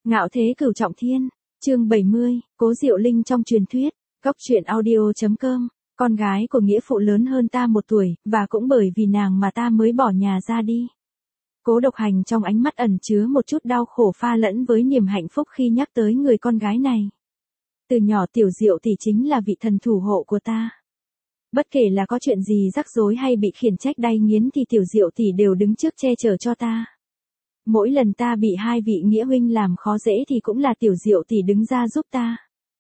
Ngạo thế cửu trọng thiên, chương 70, Cố Diệu Linh trong truyền thuyết, góc truyện audio.com, con gái của nghĩa phụ lớn hơn ta 1 tuổi, và cũng bởi vì nàng mà ta mới bỏ nhà ra đi. Cố Độc Hành trong ánh mắt ẩn chứa một chút đau khổ pha lẫn với niềm hạnh phúc khi nhắc tới người con gái này. Từ nhỏ Tiểu Diệu tỷ chính là vị thần thủ hộ của ta. Bất kể là có chuyện gì rắc rối hay bị khiển trách đay nghiến thì Tiểu Diệu tỷ đều đứng trước che chở cho ta. Mỗi lần ta bị hai vị nghĩa huynh làm khó dễ thì cũng là Tiểu Diệu tỷ đứng ra giúp ta.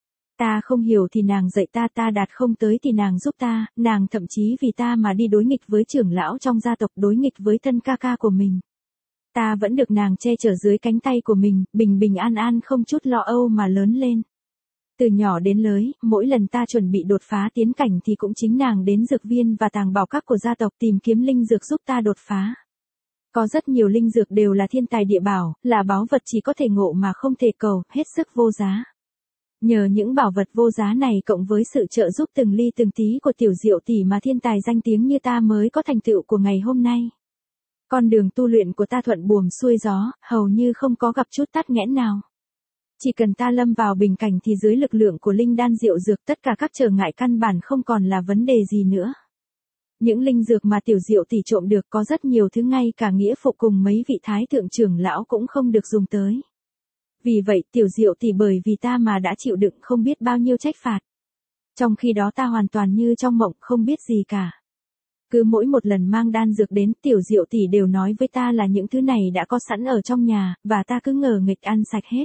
Ta không hiểu thì nàng dạy ta, ta đạt không tới thì nàng giúp ta, nàng thậm chí vì ta mà đi đối nghịch với trưởng lão trong gia tộc, đối nghịch với thân ca ca của mình. Ta vẫn được nàng che chở dưới cánh tay của mình, bình bình an an không chút lo âu mà lớn lên. Từ nhỏ đến lớn, mỗi lần ta chuẩn bị đột phá tiến cảnh thì cũng chính nàng đến dược viên và tàng bảo các của gia tộc tìm kiếm linh dược giúp ta đột phá. Có rất nhiều linh dược đều là thiên tài địa bảo, là báu vật chỉ có thể ngộ mà không thể cầu, hết sức vô giá. Nhờ những bảo vật vô giá này cộng với sự trợ giúp từng ly từng tí của Tiểu Diệu tỷ mà thiên tài danh tiếng như ta mới có thành tựu của ngày hôm nay. Con đường tu luyện của ta thuận buồm xuôi gió, hầu như không có gặp chút tắc nghẽn nào. Chỉ cần ta lâm vào bình cảnh thì dưới lực lượng của linh đan diệu dược tất cả các trở ngại căn bản không còn là vấn đề gì nữa. Những linh dược mà Tiểu Diệu tỷ trộm được có rất nhiều thứ ngay cả nghĩa phụ cùng mấy vị thái thượng trưởng lão cũng không được dùng tới. Vì vậy Tiểu Diệu tỷ bởi vì ta mà đã chịu đựng không biết bao nhiêu trách phạt. Trong khi đó ta hoàn toàn như trong mộng không biết gì cả. Cứ mỗi một lần mang đan dược đến Tiểu Diệu tỷ đều nói với ta là những thứ này đã có sẵn ở trong nhà, và ta cứ ngờ nghịch ăn sạch hết.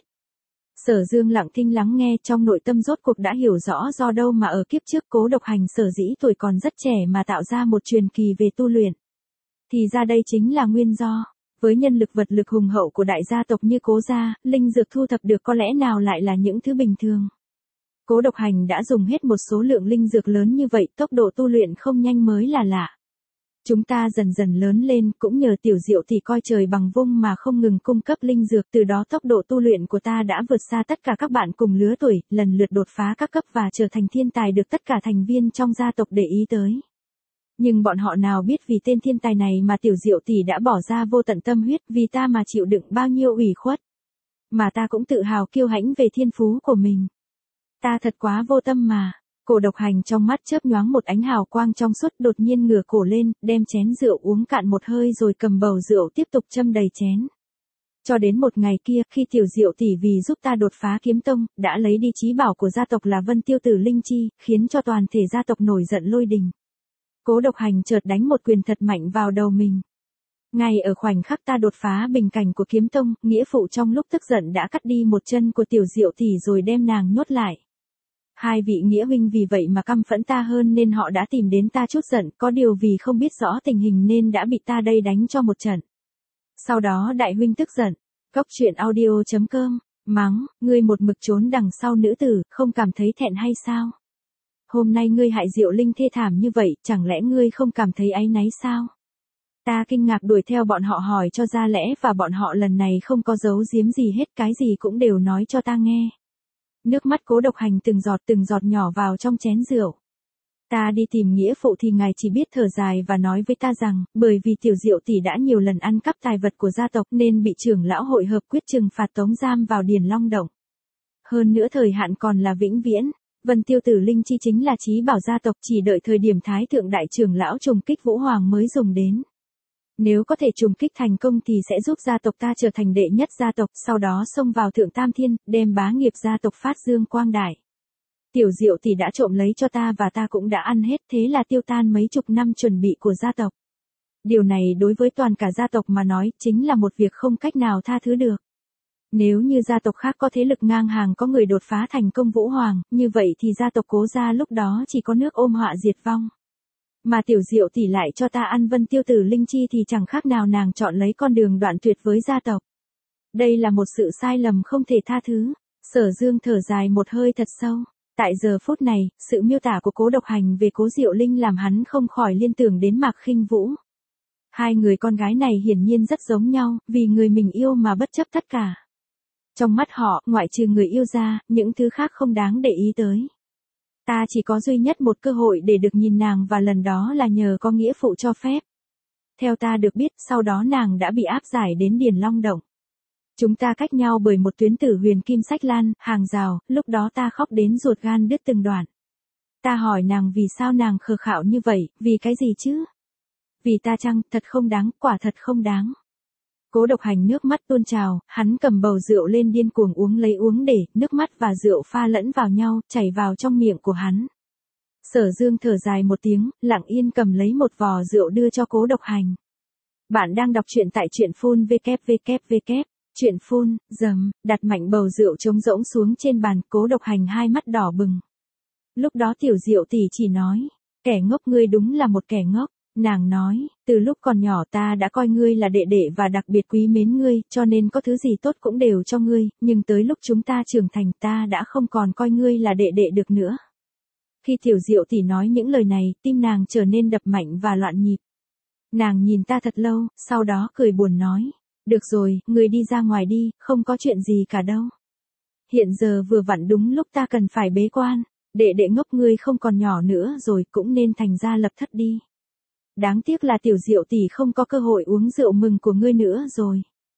Sở Dương lặng thinh lắng nghe, trong nội tâm rốt cuộc đã hiểu rõ do đâu mà ở kiếp trước Cố Độc Hành sở dĩ tuổi còn rất trẻ mà tạo ra một truyền kỳ về tu luyện. Thì ra đây chính là nguyên do. Với nhân lực vật lực hùng hậu của đại gia tộc như Cố gia, linh dược thu thập được có lẽ nào lại là những thứ bình thường. Cố Độc Hành đã dùng hết một số lượng linh dược lớn như vậy, tốc độ tu luyện không nhanh mới là lạ. Chúng ta dần dần lớn lên, cũng nhờ Tiểu Diệu tỷ coi trời bằng vung mà không ngừng cung cấp linh dược, từ đó tốc độ tu luyện của ta đã vượt xa tất cả các bạn cùng lứa tuổi, lần lượt đột phá các cấp và trở thành thiên tài được tất cả thành viên trong gia tộc để ý tới. Nhưng bọn họ nào biết vì tên thiên tài này mà Tiểu Diệu tỷ đã bỏ ra vô tận tâm huyết, vì ta mà chịu đựng bao nhiêu ủy khuất. Mà ta cũng tự hào kiêu hãnh về thiên phú của mình. Ta thật quá vô tâm mà. Cố Độc Hành trong mắt chớp nhoáng một ánh hào quang trong suốt, đột nhiên ngửa cổ lên, đem chén rượu uống cạn một hơi rồi cầm bầu rượu tiếp tục châm đầy chén. Cho đến một ngày kia, khi Tiểu Diệu tỷ vì giúp ta đột phá kiếm tông, đã lấy đi chí bảo của gia tộc là Vân Tiêu Tử Linh Chi, khiến cho toàn thể gia tộc nổi giận lôi đình. Cố Độc Hành chợt đánh một quyền thật mạnh vào đầu mình. Ngay ở khoảnh khắc ta đột phá bình cảnh của kiếm tông, nghĩa phụ trong lúc tức giận đã cắt đi một chân của Tiểu Diệu tỷ rồi đem nàng nhốt lại. Hai vị nghĩa huynh vì vậy mà căm phẫn ta hơn nên họ đã tìm đến ta chút giận, có điều vì không biết rõ tình hình nên đã bị ta đây đánh cho một trận. Sau đó đại huynh tức giận, góc truyện audio.com, mắng, ngươi một mực trốn đằng sau nữ tử, không cảm thấy thẹn hay sao? Hôm nay ngươi hại Diệu Linh thê thảm như vậy, chẳng lẽ ngươi không cảm thấy áy náy sao? Ta kinh ngạc đuổi theo bọn họ hỏi cho ra lẽ và bọn họ lần này không có giấu giếm gì hết, cái gì cũng đều nói cho ta nghe. Nước mắt Cố Độc Hành từng giọt nhỏ vào trong chén rượu. Ta đi tìm nghĩa phụ thì ngài chỉ biết thở dài và nói với ta rằng, bởi vì Tiểu Diệu tỷ đã nhiều lần ăn cắp tài vật của gia tộc nên bị trưởng lão hội hợp quyết trừng phạt tống giam vào Điền Long Động. Hơn nữa thời hạn còn là vĩnh viễn. Vân Tiêu Tử Linh Chi chính là chí bảo gia tộc, chỉ đợi thời điểm thái thượng đại trưởng lão trùng kích Vũ Hoàng mới dùng đến. Nếu có thể trùng kích thành công thì sẽ giúp gia tộc ta trở thành đệ nhất gia tộc, sau đó xông vào thượng tam thiên, đem bá nghiệp gia tộc phát dương quang đại. Tiểu Diệu tỷ đã trộm lấy cho ta và ta cũng đã ăn hết, thế là tiêu tan mấy chục năm chuẩn bị của gia tộc. Điều này đối với toàn cả gia tộc mà nói chính là một việc không cách nào tha thứ được. Nếu như gia tộc khác có thế lực ngang hàng có người đột phá thành công Vũ Hoàng, như vậy thì gia tộc Cố gia lúc đó chỉ có nước ôm họa diệt vong. Mà Tiểu Diệu tỷ lại cho ta ăn Vân Tiêu Tử Linh Chi thì chẳng khác nào nàng chọn lấy con đường đoạn tuyệt với gia tộc. Đây là một sự sai lầm không thể tha thứ. Sở Dương thở dài một hơi thật sâu. Tại giờ phút này, sự miêu tả của Cố Độc Hành về Cố Diệu Linh làm hắn không khỏi liên tưởng đến Mạc Khinh Vũ. Hai người con gái này hiển nhiên rất giống nhau, vì người mình yêu mà bất chấp tất cả. Trong mắt họ, ngoại trừ người yêu ra, những thứ khác không đáng để ý tới. Ta chỉ có duy nhất một cơ hội để được nhìn nàng và lần đó là nhờ có nghĩa phụ cho phép. Theo ta được biết, sau đó nàng đã bị áp giải đến Điền Long Động. Chúng ta cách nhau bởi một tuyến tử huyền kim sách lan, hàng rào, lúc đó ta khóc đến ruột gan đứt từng đoạn. Ta hỏi nàng vì sao nàng khờ khạo như vậy, vì cái gì chứ? Vì ta chăng, thật không đáng, quả thật không đáng. Cố Độc Hành nước mắt tuôn trào, hắn cầm bầu rượu lên điên cuồng uống lấy uống để, nước mắt và rượu pha lẫn vào nhau, chảy vào trong miệng của hắn. Sở Dương thở dài một tiếng, lặng yên cầm lấy một vò rượu đưa cho Cố Độc Hành. Bạn đang đọc truyện tại truyện phun www. Truyện phun, dầm, đặt mạnh bầu rượu trống rỗng xuống trên bàn, Cố Độc Hành hai mắt đỏ bừng. Lúc đó Tiểu Diệu tỷ chỉ nói, kẻ ngốc ngươi đúng là một kẻ ngốc. Nàng nói, từ lúc còn nhỏ ta đã coi ngươi là đệ đệ và đặc biệt quý mến ngươi, cho nên có thứ gì tốt cũng đều cho ngươi, nhưng tới lúc chúng ta trưởng thành ta đã không còn coi ngươi là đệ đệ được nữa. Khi Tiểu Diệu tỷ nói những lời này, tim nàng trở nên đập mạnh và loạn nhịp. Nàng nhìn ta thật lâu, sau đó cười buồn nói, được rồi, ngươi đi ra ngoài đi, không có chuyện gì cả đâu. Hiện giờ vừa vặn đúng lúc ta cần phải bế quan, đệ đệ ngốc ngươi không còn nhỏ nữa rồi cũng nên thành ra lập thất đi. Đáng tiếc là Tiểu Diệu tỷ không có cơ hội uống rượu mừng của ngươi nữa rồi.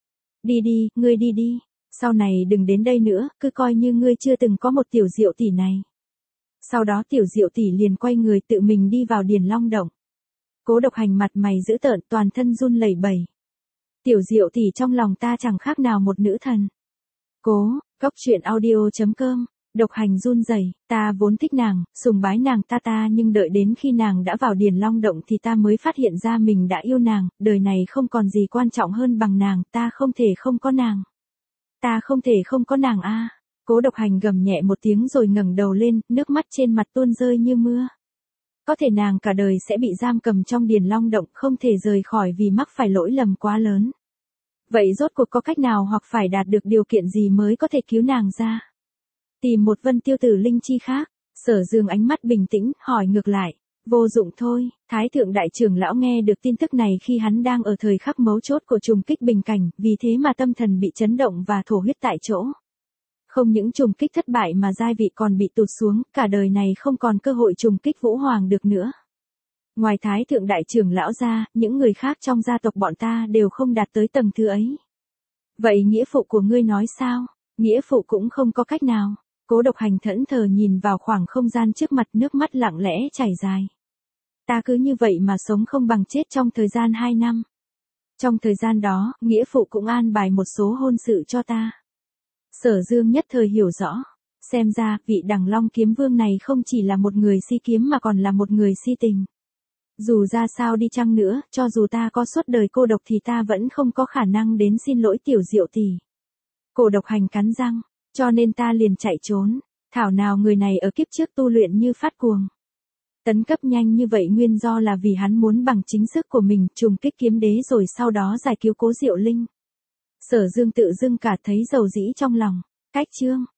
Đi đi, ngươi đi đi, sau này đừng đến đây nữa, cứ coi như ngươi chưa từng có một Tiểu Diệu tỷ này. Sau đó Tiểu Diệu tỷ liền quay người tự mình đi vào Điền Long Động. Cố Độc Hành mặt mày dữ tợn, toàn thân run lẩy bẩy. Tiểu Diệu tỷ trong lòng ta chẳng khác nào một nữ thần. Cố, góc truyện audio.com. Độc Hành run rẩy, ta vốn thích nàng, sùng bái nàng ta nhưng đợi đến khi nàng đã vào Điền Long Động thì ta mới phát hiện ra mình đã yêu nàng, đời này không còn gì quan trọng hơn bằng nàng, ta không thể không có nàng. Ta không thể không có nàng a. Cố Độc Hành gầm nhẹ một tiếng rồi ngẩng đầu lên, nước mắt trên mặt tuôn rơi như mưa. Có thể nàng cả đời sẽ bị giam cầm trong Điền Long Động, không thể rời khỏi vì mắc phải lỗi lầm quá lớn. Vậy rốt cuộc có cách nào hoặc phải đạt được điều kiện gì mới có thể cứu nàng ra? Tìm một Vân Tiêu Tử linh chi khác. Sở Dương ánh mắt bình tĩnh, hỏi ngược lại. Vô dụng thôi, Thái Thượng Đại Trưởng Lão nghe được tin tức này khi hắn đang ở thời khắc mấu chốt của trùng kích bình cảnh, vì thế mà tâm thần bị chấn động và thổ huyết tại chỗ. Không những trùng kích thất bại mà giai vị còn bị tụt xuống, cả đời này không còn cơ hội trùng kích Vũ Hoàng được nữa. Ngoài Thái Thượng Đại Trưởng Lão ra, những người khác trong gia tộc bọn ta đều không đạt tới tầng thứ ấy. Vậy nghĩa phụ của ngươi nói sao? Nghĩa phụ cũng không có cách nào. Cố Độc Hành thẫn thờ nhìn vào khoảng không gian trước mặt, nước mắt lặng lẽ chảy dài. Ta cứ như vậy mà sống không bằng chết trong thời gian 2 năm. Trong thời gian đó, nghĩa phụ cũng an bài một số hôn sự cho ta. Sở Dương nhất thời hiểu rõ. Xem ra, vị Đằng Long Kiếm Vương này không chỉ là một người si kiếm mà còn là một người si tình. Dù ra sao đi chăng nữa, cho dù ta có suốt đời cô độc thì ta vẫn không có khả năng đến xin lỗi Tiểu Diệu tỷ. Cố Độc Hành cắn răng, cho nên ta liền chạy trốn. Thảo nào người này ở kiếp trước tu luyện như phát cuồng. Tấn cấp nhanh như vậy nguyên do là vì hắn muốn bằng chính sức của mình trùng kích kiếm đế rồi sau đó giải cứu Cố Diệu Linh. Sở Dương tự dưng cả thấy dầu dĩ trong lòng. Cách chương